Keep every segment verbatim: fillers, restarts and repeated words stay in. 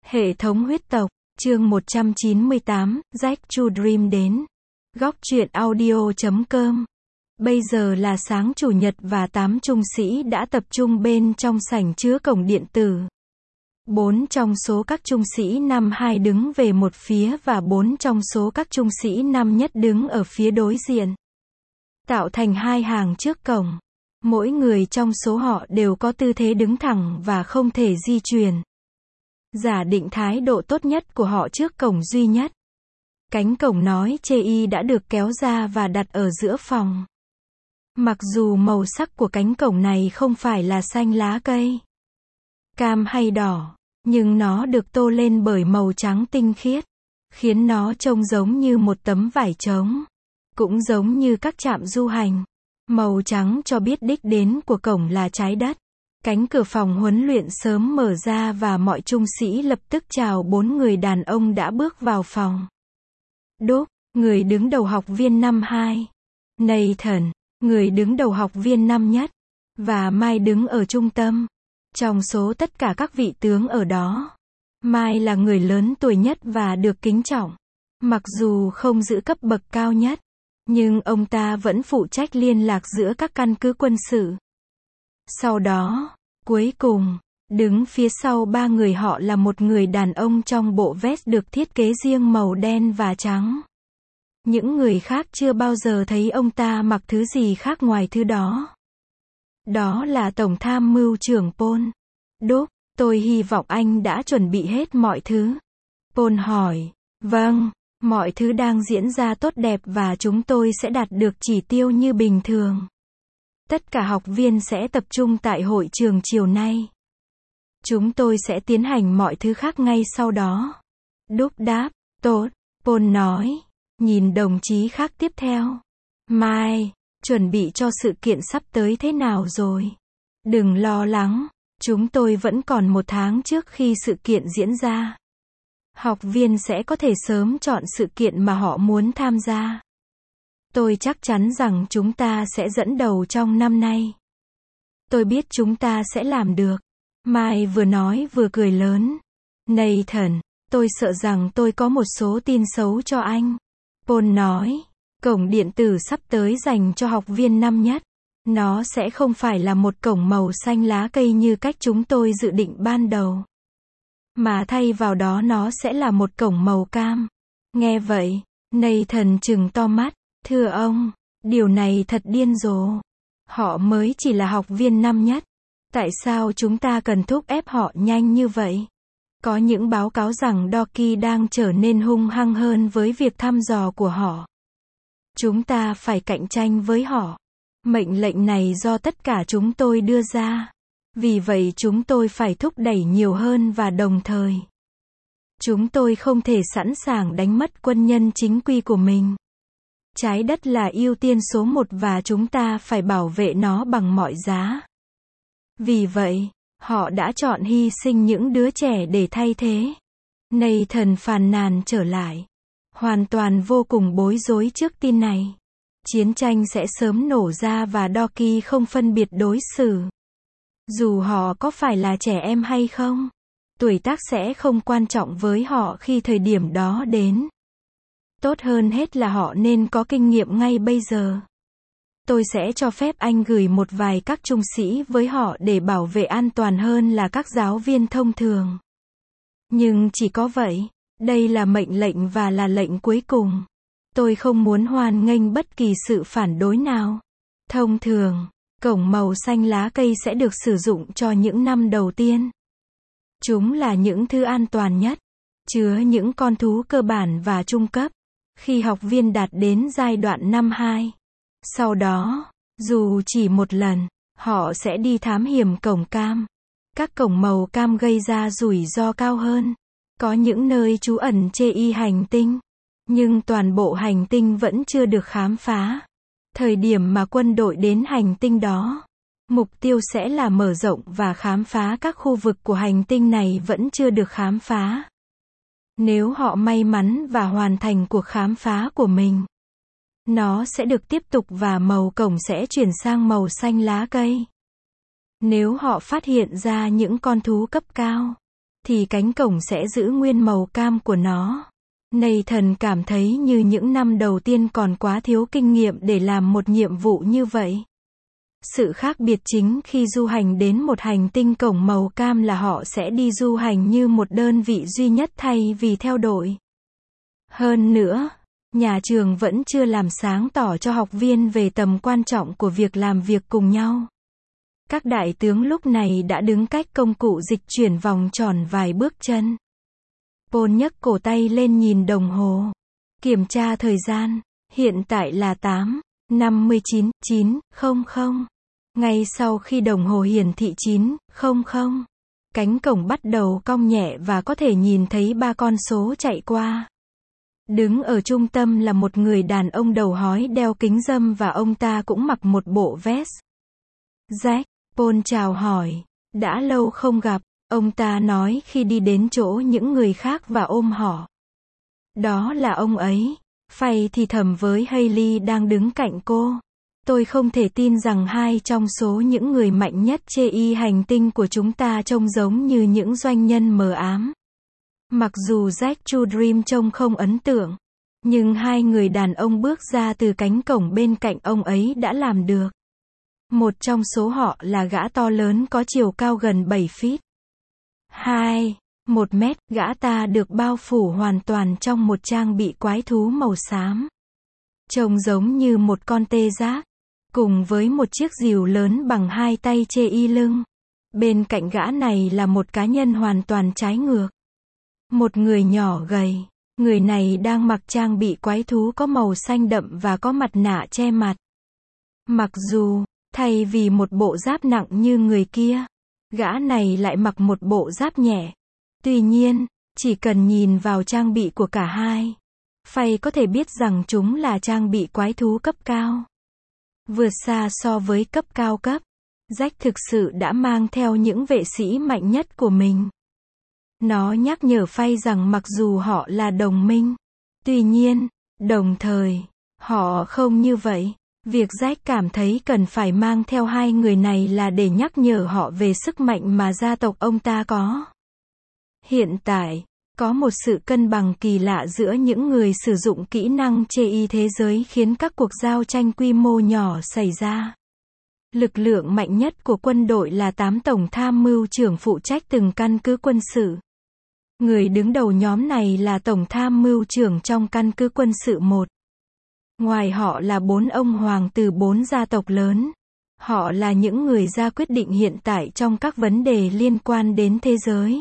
Hệ thống huyết tộc, chương một trăm chín mươi tám, Jack to Dream đến. Góc truyện audio chấm com. Bây giờ là sáng chủ nhật và tám trung sĩ đã tập trung bên trong sảnh chứa cổng điện tử. Bốn trong số các trung sĩ năm hai đứng về một phía và bốn trong số các trung sĩ năm nhất đứng ở phía đối diện. Tạo thành hai hàng trước cổng. Mỗi người trong số họ đều có tư thế đứng thẳng và không thể di chuyển. Giả định thái độ tốt nhất của họ trước cổng duy nhất. Cánh cổng nói chê y đã được kéo ra và đặt ở giữa phòng. Mặc dù màu sắc của cánh cổng này không phải là xanh lá cây, cam hay đỏ, nhưng nó được tô lên bởi màu trắng tinh khiết, khiến nó trông giống như một tấm vải trống. Cũng giống như các trạm du hành, màu trắng cho biết đích đến của cổng là trái đất. Cánh cửa phòng huấn luyện sớm mở ra và mọi trung sĩ lập tức chào bốn người đàn ông đã bước vào phòng. Đúc, người đứng đầu học viên năm hai. Nathan, người đứng đầu học viên năm nhất. Và Mai đứng ở trung tâm. Trong số tất cả các vị tướng ở đó, Mai là người lớn tuổi nhất và được kính trọng. Mặc dù không giữ cấp bậc cao nhất, nhưng ông ta vẫn phụ trách liên lạc giữa các căn cứ quân sự. Sau đó, cuối cùng, đứng phía sau ba người họ là một người đàn ông trong bộ vest được thiết kế riêng màu đen và trắng. Những người khác chưa bao giờ thấy ông ta mặc thứ gì khác ngoài thứ đó. Đó là Tổng tham mưu trưởng Paul. Đúc, tôi hy vọng anh đã chuẩn bị hết mọi thứ. Paul hỏi. Vâng, mọi thứ đang diễn ra tốt đẹp và chúng tôi sẽ đạt được chỉ tiêu như bình thường. Tất cả học viên sẽ tập trung tại hội trường chiều nay. Chúng tôi sẽ tiến hành mọi thứ khác ngay sau đó. Đúc đáp. Tốt, Paul nói. Nhìn đồng chí khác tiếp theo. Mai, chuẩn bị cho sự kiện sắp tới thế nào rồi? Đừng lo lắng, chúng tôi vẫn còn một tháng trước khi sự kiện diễn ra. Học viên sẽ có thể sớm chọn sự kiện mà họ muốn tham gia. Tôi chắc chắn rằng chúng ta sẽ dẫn đầu trong năm nay. Tôi biết chúng ta sẽ làm được. Mai vừa nói vừa cười lớn. Nathan, tôi sợ rằng tôi có một số tin xấu cho anh. Paul nói. Cổng điện tử sắp tới dành cho học viên năm nhất. Nó sẽ không phải là một cổng màu xanh lá cây như cách chúng tôi dự định ban đầu. Mà thay vào đó nó sẽ là một cổng màu cam. Nghe vậy, Nathan trừng to mắt. Thưa ông, điều này thật điên rồ. Họ mới chỉ là học viên năm nhất. Tại sao chúng ta cần thúc ép họ nhanh như vậy? Có những báo cáo rằng Doki đang trở nên hung hăng hơn với việc thăm dò của họ. Chúng ta phải cạnh tranh với họ. Mệnh lệnh này do tất cả chúng tôi đưa ra. Vì vậy chúng tôi phải thúc đẩy nhiều hơn và đồng thời. Chúng tôi không thể sẵn sàng đánh mất quân nhân chính quy của mình. Trái đất là ưu tiên số một và chúng ta phải bảo vệ nó bằng mọi giá. Vì vậy, họ đã chọn hy sinh những đứa trẻ để thay thế. Nathan phàn nàn trở lại. Hoàn toàn vô cùng bối rối trước tin này. Chiến tranh sẽ sớm nổ ra và Doki không phân biệt đối xử. Dù họ có phải là trẻ em hay không, tuổi tác sẽ không quan trọng với họ khi thời điểm đó đến. Tốt hơn hết là họ nên có kinh nghiệm ngay bây giờ. Tôi sẽ cho phép anh gửi một vài các trung sĩ với họ để bảo vệ an toàn hơn là các giáo viên thông thường. Nhưng chỉ có vậy, đây là mệnh lệnh và là lệnh cuối cùng. Tôi không muốn hoan nghênh bất kỳ sự phản đối nào. Thông thường, cổng màu xanh lá cây sẽ được sử dụng cho những năm đầu tiên. Chúng là những thứ an toàn nhất, chứa những con thú cơ bản và trung cấp. Khi học viên đạt đến giai đoạn năm hai. Sau đó, dù chỉ một lần, họ sẽ đi thám hiểm cổng cam. Các cổng màu cam gây ra rủi ro cao hơn. Có những nơi trú ẩn chê y hành tinh. Nhưng toàn bộ hành tinh vẫn chưa được khám phá. Thời điểm mà quân đội đến hành tinh đó, mục tiêu sẽ là mở rộng và khám phá các khu vực của hành tinh này vẫn chưa được khám phá. Nếu họ may mắn và hoàn thành cuộc khám phá của mình, nó sẽ được tiếp tục và màu cổng sẽ chuyển sang màu xanh lá cây. Nếu họ phát hiện ra những con thú cấp cao, thì cánh cổng sẽ giữ nguyên màu cam của nó. Nathan cảm thấy như những năm đầu tiên còn quá thiếu kinh nghiệm để làm một nhiệm vụ như vậy. Sự khác biệt chính khi du hành đến một hành tinh cổng màu cam là họ sẽ đi du hành như một đơn vị duy nhất thay vì theo đội. Hơn nữa, nhà trường vẫn chưa làm sáng tỏ cho học viên về tầm quan trọng của việc làm việc cùng nhau. Các đại tướng lúc này đã đứng cách công cụ dịch chuyển vòng tròn vài bước chân. Paul nhấc cổ tay lên nhìn đồng hồ. Kiểm tra thời gian. Hiện tại là tám năm mươi chín, chín không không. Ngay sau khi đồng hồ hiển thị chín không không, cánh cổng bắt đầu cong nhẹ và có thể nhìn thấy ba con số chạy qua. Đứng ở trung tâm là một người đàn ông đầu hói đeo kính râm và ông ta cũng mặc một bộ vest. Jack, Paul chào hỏi. Đã lâu không gặp, ông ta nói khi đi đến chỗ những người khác và ôm họ. Đó là ông ấy. Faye thì thầm với Hailey đang đứng cạnh cô. Tôi không thể tin rằng hai trong số những người mạnh nhất trên hành tinh của chúng ta trông giống như những doanh nhân mờ ám. Mặc dù Jack Chudrim trông không ấn tượng, nhưng hai người đàn ông bước ra từ cánh cổng bên cạnh ông ấy đã làm được. Một trong số họ là gã to lớn có chiều cao gần bảy feet. Hai, một mét, gã ta được bao phủ hoàn toàn trong một trang bị quái thú màu xám. Trông giống như một con tê giác, cùng với một chiếc rìu lớn bằng hai tay chê y lưng. Bên cạnh gã này là một cá nhân hoàn toàn trái ngược. Một người nhỏ gầy. Người này đang mặc trang bị quái thú có màu xanh đậm và có mặt nạ che mặt. Mặc dù, thay vì một bộ giáp nặng như người kia, gã này lại mặc một bộ giáp nhẹ. Tuy nhiên, chỉ cần nhìn vào trang bị của cả hai, Faye có thể biết rằng chúng là trang bị quái thú cấp cao. Vượt xa so với cấp cao cấp, Jack thực sự đã mang theo những vệ sĩ mạnh nhất của mình. Nó nhắc nhở Faye rằng mặc dù họ là đồng minh, tuy nhiên, đồng thời, họ không như vậy. Việc Jack cảm thấy cần phải mang theo hai người này là để nhắc nhở họ về sức mạnh mà gia tộc ông ta có. Hiện tại, có một sự cân bằng kỳ lạ giữa những người sử dụng kỹ năng chê y thế giới khiến các cuộc giao tranh quy mô nhỏ xảy ra. Lực lượng mạnh nhất của quân đội là tám tổng tham mưu trưởng phụ trách từng căn cứ quân sự. Người đứng đầu nhóm này là tổng tham mưu trưởng trong căn cứ quân sự một. Ngoài họ là bốn ông hoàng từ bốn gia tộc lớn. Họ là những người ra quyết định hiện tại trong các vấn đề liên quan đến thế giới.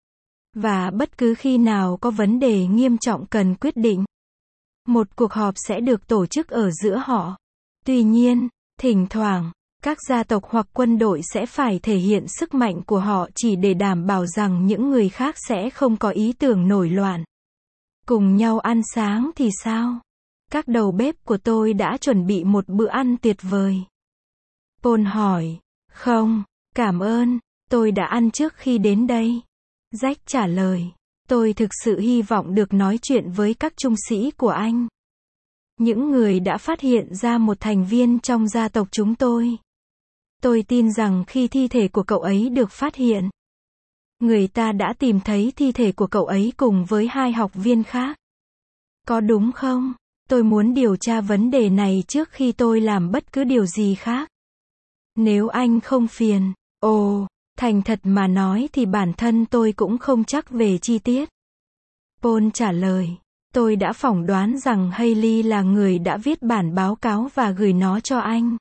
Và bất cứ khi nào có vấn đề nghiêm trọng cần quyết định, một cuộc họp sẽ được tổ chức ở giữa họ. Tuy nhiên, thỉnh thoảng, các gia tộc hoặc quân đội sẽ phải thể hiện sức mạnh của họ chỉ để đảm bảo rằng những người khác sẽ không có ý tưởng nổi loạn. Cùng nhau ăn sáng thì sao? Các đầu bếp của tôi đã chuẩn bị một bữa ăn tuyệt vời. Paul hỏi. Không, cảm ơn, tôi đã ăn trước khi đến đây. Jack trả lời. Tôi thực sự hy vọng được nói chuyện với các trung sĩ của anh. Những người đã phát hiện ra một thành viên trong gia tộc chúng tôi. Tôi tin rằng khi thi thể của cậu ấy được phát hiện, người ta đã tìm thấy thi thể của cậu ấy cùng với hai học viên khác. Có đúng không? Tôi muốn điều tra vấn đề này trước khi tôi làm bất cứ điều gì khác. Nếu anh không phiền. Ồ, thành thật mà nói thì bản thân tôi cũng không chắc về chi tiết. Paul trả lời. Tôi đã phỏng đoán rằng Hailey là người đã viết bản báo cáo và gửi nó cho anh.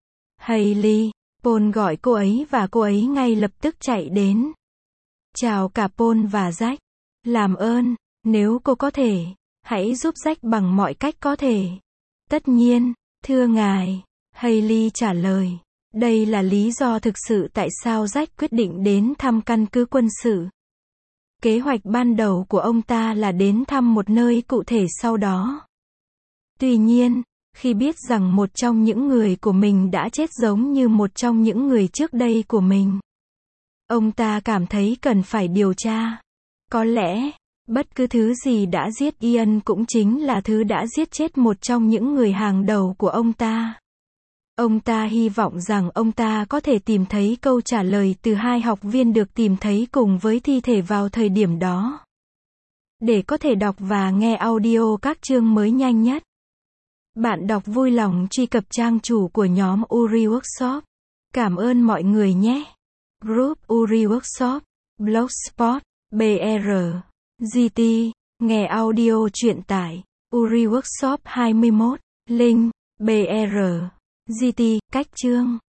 Hailey. Paul gọi cô ấy và cô ấy ngay lập tức chạy đến. Chào cả Paul và Jack. Làm ơn, nếu cô có thể, hãy giúp Jack bằng mọi cách có thể. Tất nhiên, thưa ngài. Hailey trả lời. Đây là lý do thực sự tại sao Jack quyết định đến thăm căn cứ quân sự. Kế hoạch ban đầu của ông ta là đến thăm một nơi cụ thể sau đó. Tuy nhiên, khi biết rằng một trong những người của mình đã chết giống như một trong những người trước đây của mình, ông ta cảm thấy cần phải điều tra. Có lẽ, bất cứ thứ gì đã giết Ian cũng chính là thứ đã giết chết một trong những người hàng đầu của ông ta. Ông ta hy vọng rằng ông ta có thể tìm thấy câu trả lời từ hai học viên được tìm thấy cùng với thi thể vào thời điểm đó. Để có thể đọc và nghe audio các chương mới nhanh nhất, bạn đọc vui lòng truy cập trang chủ của nhóm Uri Workshop. Cảm ơn mọi người nhé. Group Uri Workshop, Blogspot, bê rờ, giê tê, nghe audio truyện tải, Uri Workshop hai mươi mốt, link, bê rờ, giê tê, cách chương.